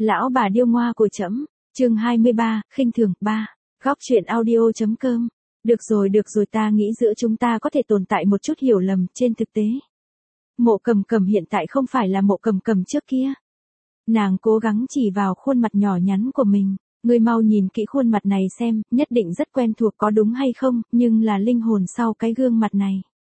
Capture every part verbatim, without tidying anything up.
Lão bà điêu ngoa của trẫm, chương hai mươi ba, khinh thường, ba. Góc truyện audio.com. Được rồi được rồi, ta nghĩ giữa chúng ta có thể tồn tại một chút hiểu lầm, trên thực tế. Mộ Cầm Cầm hiện tại không phải là Mộ Cầm Cầm trước kia. Nàng cố gắng chỉ vào khuôn mặt nhỏ nhắn của mình. Ngươi mau nhìn kỹ khuôn mặt này xem, nhất định rất quen thuộc có đúng hay không, nhưng là linh hồn sau cái gương mặt này.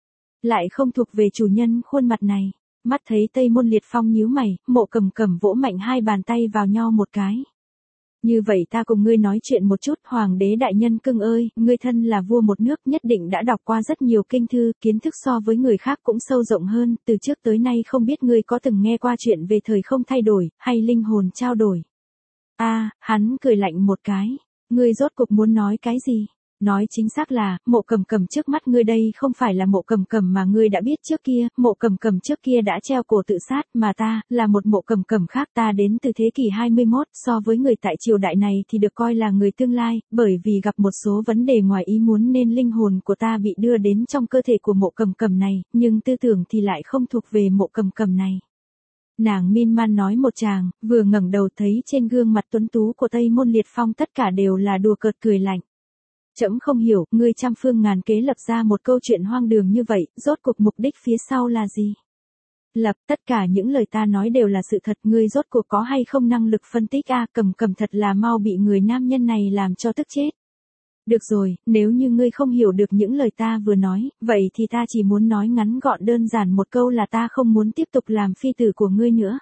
Lại không thuộc về chủ nhân khuôn mặt này. Mắt thấy Tây Môn Liệt Phong nhíu mày, Mộ Cầm Cầm vỗ mạnh hai bàn tay vào nhau một cái. Như vậy ta cùng ngươi nói chuyện một chút, Hoàng đế đại nhân cưng ơi, ngươi thân là vua một nước nhất định đã đọc qua rất nhiều kinh thư, kiến thức so với người khác cũng sâu rộng hơn, từ trước tới nay không biết ngươi có từng nghe qua chuyện về thời không thay đổi, hay linh hồn trao đổi. A, à, hắn cười lạnh một cái, ngươi rốt cục muốn nói cái gì? Nói chính xác là, Mộ Cầm Cầm trước mắt ngươi đây không phải là Mộ Cầm Cầm mà ngươi đã biết trước kia, Mộ Cầm Cầm trước kia đã treo cổ tự sát, mà ta, là một Mộ Cầm Cầm khác, ta đến từ thế kỷ hai mươi mốt, so với người tại triều đại này thì được coi là người tương lai, bởi vì gặp một số vấn đề ngoài ý muốn nên linh hồn của ta bị đưa đến trong cơ thể của Mộ Cầm Cầm này, nhưng tư tưởng thì lại không thuộc về Mộ Cầm Cầm này. Nàng miên man nói một tràng, vừa ngẩng đầu thấy trên gương mặt tuấn tú của Tây Môn Liệt Phong tất cả đều là đùa cợt cười lạnh. Trẫm không hiểu, ngươi trăm phương ngàn kế lập ra một câu chuyện hoang đường như vậy, rốt cuộc mục đích phía sau là gì? Lập, tất cả những lời ta nói đều là sự thật, ngươi rốt cuộc có hay không năng lực phân tích a, Cầm Cầm thật là mau bị người nam nhân này làm cho tức chết. Được rồi, nếu như ngươi không hiểu được những lời ta vừa nói, vậy thì ta chỉ muốn nói ngắn gọn đơn giản một câu là ta không muốn tiếp tục làm phi tử của ngươi nữa.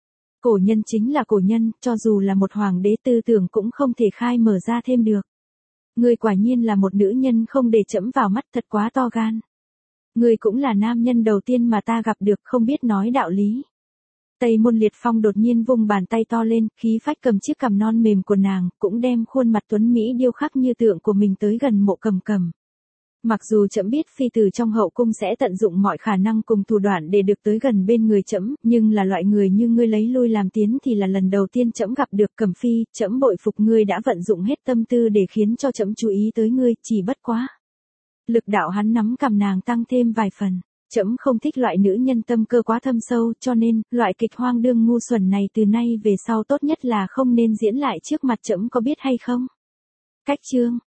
Cổ nhân chính là cổ nhân, cho dù là một hoàng đế tư tưởng cũng không thể khai mở ra thêm được. Ngươi quả nhiên là một nữ nhân không để trẫm vào mắt, thật quá to gan. Ngươi cũng là nam nhân đầu tiên mà ta gặp được không biết nói đạo lý. Tây Môn Liệt Phong đột nhiên vung bàn tay to lên, khí phách cầm chiếc cằm non mềm của nàng, cũng đem khuôn mặt tuấn Mỹ điêu khắc như tượng của mình tới gần Mộ Cầm Cầm. Mặc dù trẫm biết phi tử trong hậu cung sẽ tận dụng mọi khả năng cùng thủ đoạn để được tới gần bên người trẫm, nhưng là loại người như ngươi lấy lui làm tiến thì là lần đầu tiên trẫm gặp được. Cầm phi, trẫm bội phục ngươi đã vận dụng hết tâm tư để khiến cho trẫm chú ý tới ngươi, chỉ bất quá. Lực đạo hắn nắm cầm nàng tăng thêm vài phần. Trẫm không thích loại nữ nhân tâm cơ quá thâm sâu, cho nên, loại kịch hoang đương ngu xuẩn này từ nay về sau tốt nhất là không nên diễn lại trước mặt trẫm, có biết hay không? Cách chương.